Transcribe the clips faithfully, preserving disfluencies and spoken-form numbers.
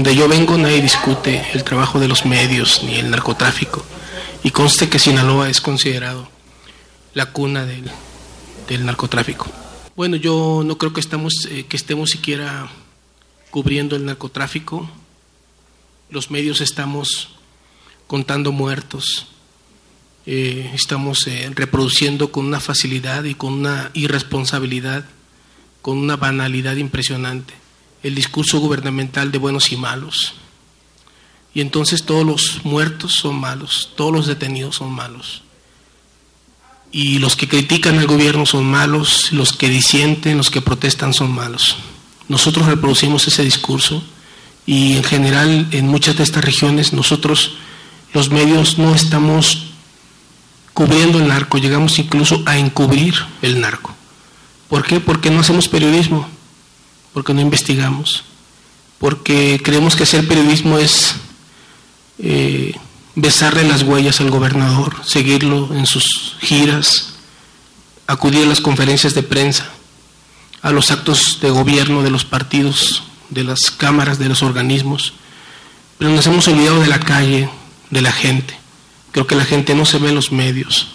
donde yo vengo nadie discute el trabajo de los medios ni el narcotráfico, y conste que Sinaloa es considerado la cuna del, del narcotráfico. Bueno, yo no creo que, estamos, eh, que estemos siquiera cubriendo el narcotráfico. Los medios estamos contando muertos, eh, estamos eh, reproduciendo con una facilidad y con una irresponsabilidad, con una banalidad impresionante, el discurso gubernamental de buenos y malos. Y entonces todos los muertos son malos, todos los detenidos son malos. Y los que critican al gobierno son malos, los que disienten, los que protestan son malos. Nosotros reproducimos ese discurso y en general en muchas de estas regiones nosotros, los medios, no estamos cubriendo el narco, llegamos incluso a encubrir el narco. ¿Por qué? Porque no hacemos periodismo, porque no investigamos, porque creemos que hacer periodismo es eh, besarle las huellas al gobernador, seguirlo en sus giras, acudir a las conferencias de prensa, a los actos de gobierno de los partidos, de las cámaras, de los organismos, pero nos hemos olvidado de la calle, de la gente. Creo que la gente no se ve en los medios.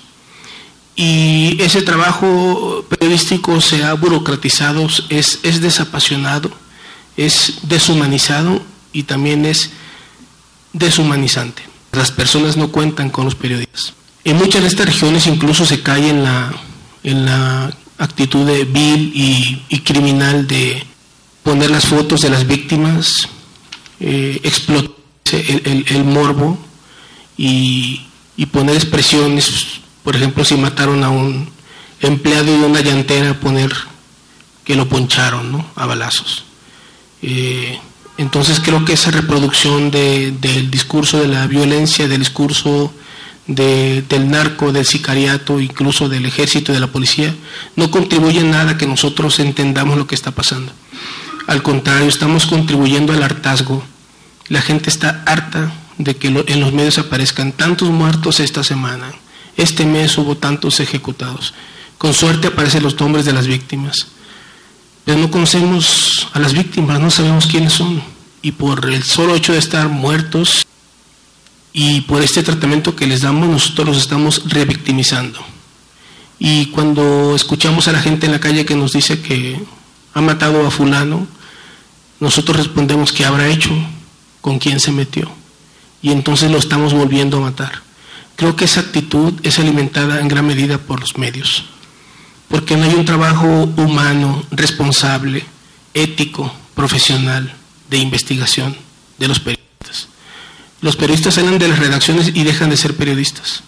Y ese trabajo periodístico se ha burocratizado, es, es desapasionado, es deshumanizado y también es deshumanizante. Las personas no cuentan con los periodistas. En muchas de estas regiones incluso se cae en la, en la actitud de vil y, y criminal de poner las fotos de las víctimas, eh, explotar el, el, el morbo y, y poner expresiones. Por ejemplo, si mataron a un empleado de una llantera, poner que lo poncharon, ¿no?, a balazos. Eh, entonces creo que esa reproducción de, del discurso de la violencia, del discurso de, del narco, del sicariato, incluso del ejército y de la policía, no contribuye en nada a que nosotros entendamos lo que está pasando. Al contrario, estamos contribuyendo al hartazgo. La gente está harta de que lo, en los medios aparezcan tantos muertos esta semana. Este mes hubo tantos ejecutados. Con suerte aparecen los nombres de las víctimas. Pero no conocemos a las víctimas, no sabemos quiénes son. Y por el solo hecho de estar muertos y por este tratamiento que les damos, nosotros los estamos revictimizando. Y cuando escuchamos a la gente en la calle que nos dice que ha matado a fulano, nosotros respondemos qué habrá hecho, con quién se metió. Y entonces lo estamos volviendo a matar. Creo que esa actitud es alimentada en gran medida por los medios, porque no hay un trabajo humano, responsable, ético, profesional, de investigación de los periodistas. Los periodistas salen de las redacciones y dejan de ser periodistas.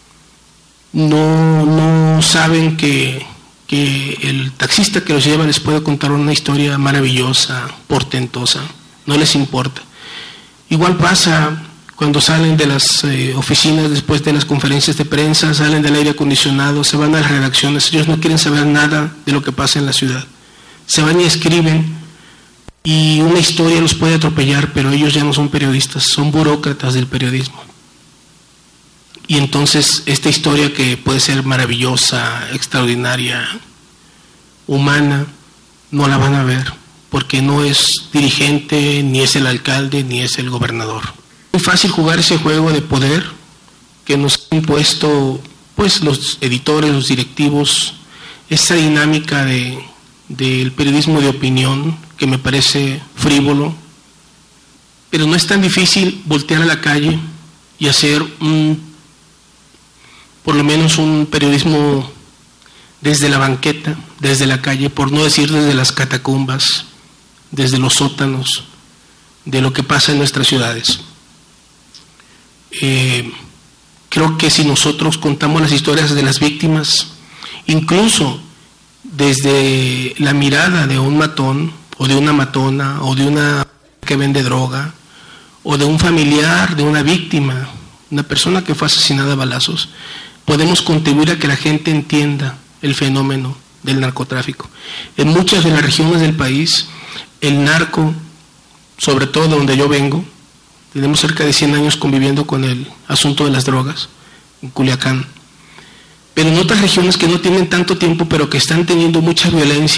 No, no saben que, que el taxista que los lleva les puede contar una historia maravillosa, portentosa, no les importa. Igual pasa cuando salen de las eh, oficinas después de las conferencias de prensa, salen del aire acondicionado, se van a las redacciones, ellos no quieren saber nada de lo que pasa en la ciudad. Se van y escriben y una historia los puede atropellar, pero ellos ya no son periodistas, son burócratas del periodismo. Y entonces esta historia que puede ser maravillosa, extraordinaria, humana, no la van a ver, porque no es dirigente, ni es el alcalde, ni es el gobernador. Es muy fácil jugar ese juego de poder que nos han impuesto pues, los editores, los directivos, esa dinámica de, del periodismo de opinión que me parece frívolo, pero no es tan difícil voltear a la calle y hacer un, por lo menos un periodismo desde la banqueta, desde la calle, por no decir desde las catacumbas, desde los sótanos, de lo que pasa en nuestras ciudades. Eh, creo que si nosotros contamos las historias de las víctimas, incluso desde la mirada de un matón, o de una matona, o de una que vende droga, o de un familiar de una víctima, una persona que fue asesinada a balazos, podemos contribuir a que la gente entienda el fenómeno del narcotráfico. En muchas de las regiones del país, el narco, sobre todo donde yo vengo, tenemos cerca de cien años conviviendo con el asunto de las drogas, en Culiacán, pero en otras regiones que no tienen tanto tiempo, pero que están teniendo mucha violencia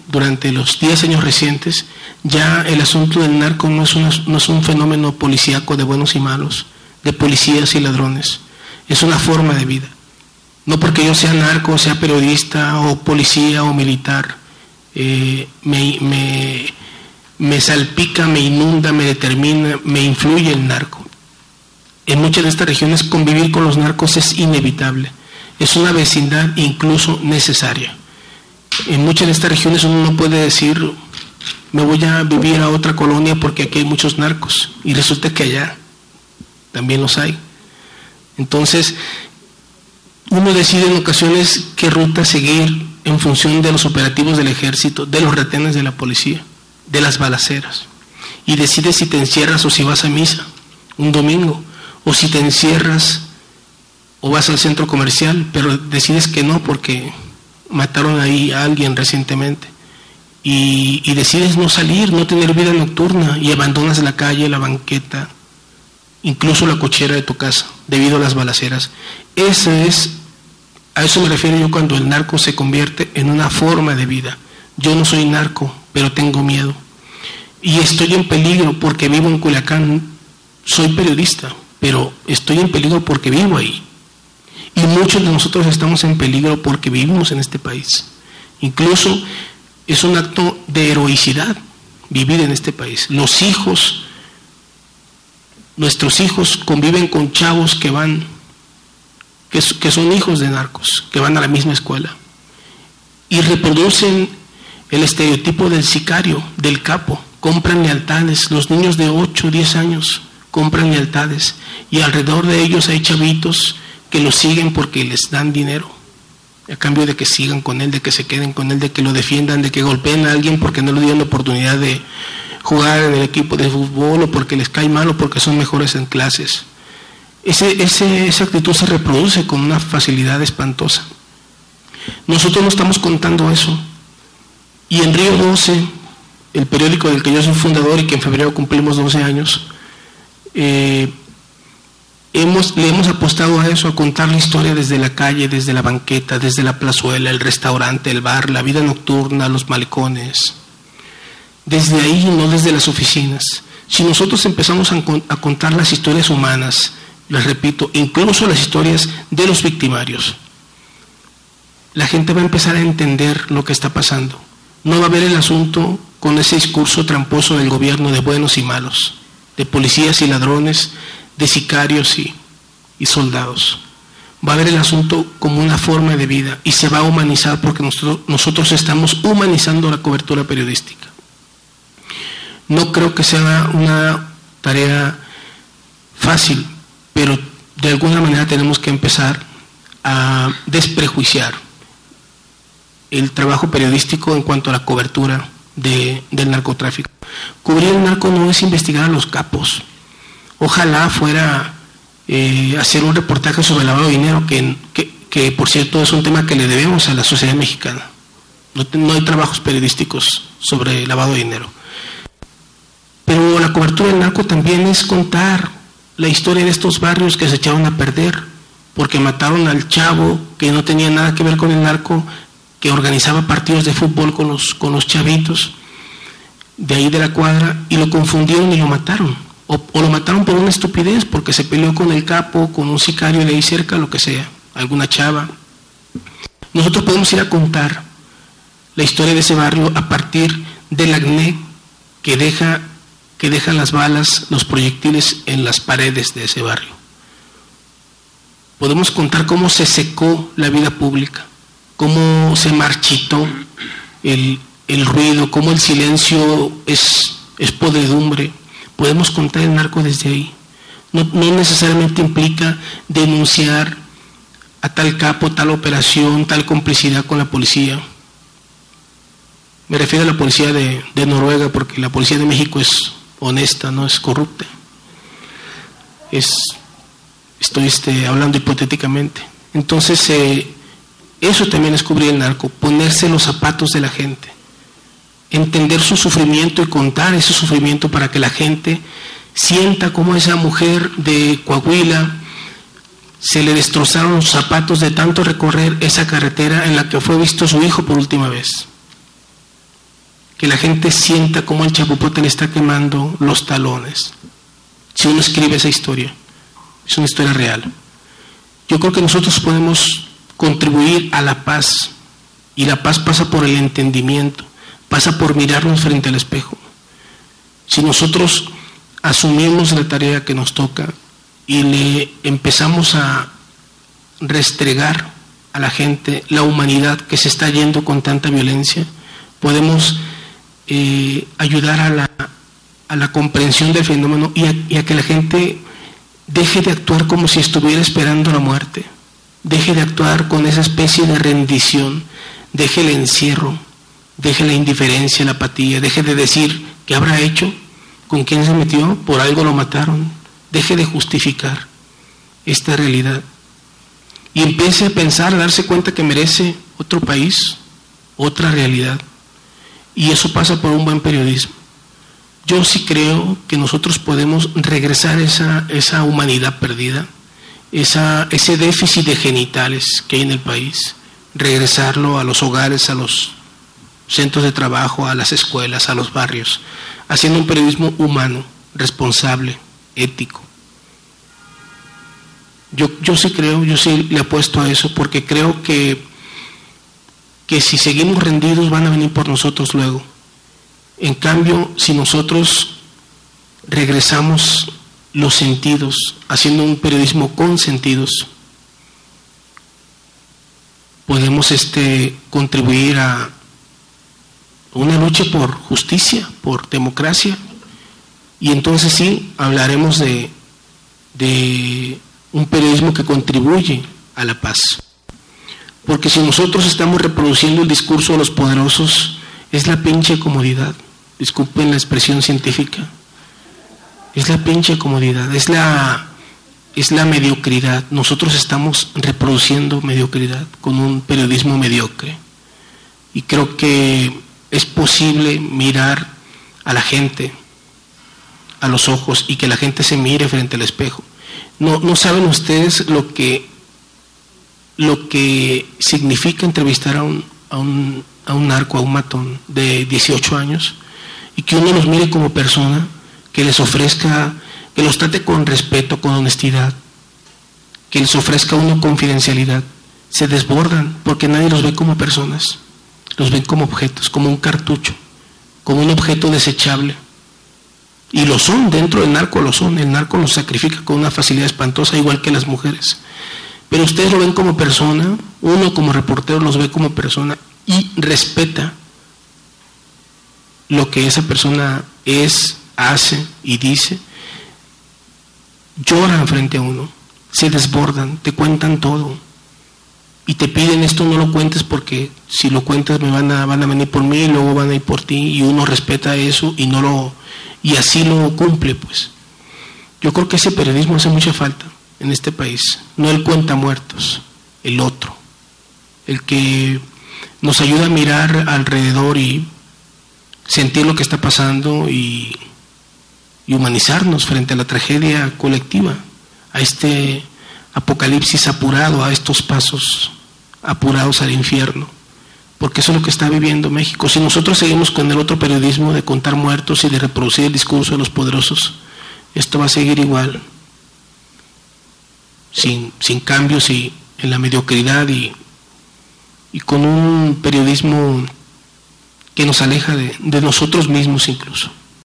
durante los diez años recientes, ya el asunto del narco no es, una, no es un fenómeno policíaco de buenos y malos, de policías y ladrones, es una forma de vida. No porque yo sea narco, sea periodista o policía o militar, eh, me, me, me salpica, me inunda, me determina, me influye el narco. En muchas de estas regiones convivir con los narcos es inevitable, es una vecindad incluso necesaria. En muchas de estas regiones uno no puede decir, me voy a vivir a otra colonia porque aquí hay muchos narcos, y resulta que allá también los hay. Entonces, uno decide en ocasiones qué ruta seguir en función de los operativos del ejército, de los retenes de la policía, de las balaceras, y decide si te encierras o si vas a misa un domingo, o si te encierras o vas al centro comercial, pero decides que no porque mataron ahí a alguien recientemente, y, y decides no salir, no tener vida nocturna, y abandonas la calle, la banqueta, incluso la cochera de tu casa, debido a las balaceras. Ese es, a eso me refiero yo cuando el narco se convierte en una forma de vida. Yo no soy narco, pero tengo miedo, y estoy en peligro porque vivo en Culiacán. Soy periodista, pero estoy en peligro porque vivo ahí. Y muchos de nosotros estamos en peligro porque vivimos en este país. Incluso es un acto de heroicidad vivir en este país. Los hijos, nuestros hijos conviven con chavos que van, que, que son hijos de narcos, que van a la misma escuela, y reproducen el estereotipo del sicario, del capo. Compran lealtades, los niños de ocho, diez años compran lealtades, y alrededor de ellos hay chavitos que lo siguen porque les dan dinero, a cambio de que sigan con él, de que se queden con él, de que lo defiendan, de que golpeen a alguien porque no le dieron la oportunidad de jugar en el equipo de fútbol, o porque les cae mal, o porque son mejores en clases. Ese, ese, esa actitud se reproduce con una facilidad espantosa. Nosotros no estamos contando eso. Y en Río doce, el periódico del que yo soy fundador y que en febrero cumplimos doce años, eh, hemos, le hemos apostado a eso, a contar la historia desde la calle, desde la banqueta, desde la plazuela, el restaurante, el bar, la vida nocturna, los malecones. Desde ahí, no desde las oficinas. Si nosotros empezamos a, a contar las historias humanas, les repito, incluso las historias de los victimarios, la gente va a empezar a entender lo que está pasando. No va a ver el asunto con ese discurso tramposo del gobierno de buenos y malos, de policías y ladrones, de sicarios y, y soldados. Va a ver el asunto como una forma de vida, y se va a humanizar porque nosotros, nosotros estamos humanizando la cobertura periodística. No creo que sea una tarea fácil, pero de alguna manera tenemos que empezar a desprejuiciar el trabajo periodístico en cuanto a la cobertura de, del narcotráfico. Cubrir el narco no es investigar a los capos. Ojalá fuera eh, hacer un reportaje sobre el lavado de dinero, que, que, que por cierto es un tema que le debemos a la sociedad mexicana. No, no hay trabajos periodísticos sobre el lavado de dinero. Pero la cobertura del narco también es contar la historia de estos barrios que se echaron a perder porque mataron al chavo que no tenía nada que ver con el narco, que organizaba partidos de fútbol con los, con los chavitos de ahí de la cuadra, y lo confundieron y lo mataron. O, o lo mataron por una estupidez, porque se peleó con el capo, con un sicario de ahí cerca, lo que sea, alguna chava. Nosotros podemos ir a contar la historia de ese barrio a partir del acné que deja que dejan las balas, los proyectiles en las paredes de ese barrio. Podemos contar cómo se secó la vida pública, cómo se marchitó el, el ruido, cómo el silencio es, es podredumbre. Podemos contar el narco desde ahí. No, no necesariamente implica denunciar a tal capo, tal operación, tal complicidad con la policía. Me refiero a la policía de, de Noruega, porque la policía de México es honesta, no es corrupta. Es, estoy este, hablando hipotéticamente. Entonces, eh, eso también es cubrir el narco, ponerse los zapatos de la gente, entender su sufrimiento y contar ese sufrimiento para que la gente sienta cómo esa mujer de Coahuila se le destrozaron los zapatos de tanto recorrer esa carretera en la que fue visto su hijo por última vez. que la gente sienta cómo el chapopote le está quemando los talones. Si uno escribe esa historia, es una historia real. Yo creo que nosotros podemos contribuir a la paz, y la paz pasa por el entendimiento, pasa por mirarnos frente al espejo. Si nosotros asumimos la tarea que nos toca y le empezamos a restregar a la gente la humanidad que se está yendo con tanta violencia, podemos eh, ayudar a la, a la comprensión del fenómeno y a, y a que la gente deje de actuar como si estuviera esperando la muerte, deje de actuar con esa especie de rendición, deje el encierro, deje la indiferencia, la apatía, deje de decir qué habrá hecho, con quién se metió, por algo lo mataron, deje de justificar esta realidad y empiece a pensar, a darse cuenta que merece otro país, otra realidad, y eso pasa por un buen periodismo. Yo sí creo que nosotros podemos regresar esa, esa humanidad perdida, esa, ese déficit de genitales que hay en el país, regresarlo a los hogares, a los centros de trabajo, a las escuelas, a los barrios, haciendo un periodismo humano, responsable, ético. Yo, yo sí creo, yo sí le apuesto a eso, porque creo que, que si seguimos rendidos van a venir por nosotros luego. En cambio, si nosotros regresamos los sentidos, haciendo un periodismo con sentidos, podemos este, contribuir a una lucha por justicia, por democracia, y entonces sí, hablaremos de, de un periodismo que contribuye a la paz. Porque si nosotros estamos reproduciendo el discurso de los poderosos, es la pinche comodidad, disculpen la expresión científica, es la pinche comodidad, es la, es la mediocridad. Nosotros estamos reproduciendo mediocridad con un periodismo mediocre. Y creo que es posible mirar a la gente a los ojos y que la gente se mire frente al espejo. No, no saben ustedes lo que, lo que significa entrevistar a un, a un, a un narco, a un matón de dieciocho años, y que uno los mire como persona, que les ofrezca, que los trate con respeto, con honestidad, que les ofrezca una confidencialidad. Se desbordan porque nadie los ve como personas, los ven como objetos, como un cartucho, como un objeto desechable. Y lo son, dentro del narco lo son, el narco los sacrifica con una facilidad espantosa, igual que las mujeres. Pero ustedes lo ven como persona, uno como reportero los ve como persona y respeta lo que esa persona es, hace y dice. Lloran frente a uno, se desbordan, te cuentan todo y te piden esto, no lo cuentes porque si lo cuentas me van a, van a venir por mí y luego van a ir por ti, y uno respeta eso y no lo y así lo cumple. Pues yo creo que ese periodismo hace mucha falta en este país, no el cuentamuertos, el otro, el que nos ayuda a mirar alrededor y sentir lo que está pasando y, y humanizarnos frente a la tragedia colectiva, a este apocalipsis apurado, a estos pasos apurados al infierno, porque eso es lo que está viviendo México. Si nosotros seguimos con el otro periodismo de contar muertos y de reproducir el discurso de los poderosos, esto va a seguir igual, sin, sin cambios y en la mediocridad y, y con un periodismo que nos aleja de, de nosotros mismos incluso.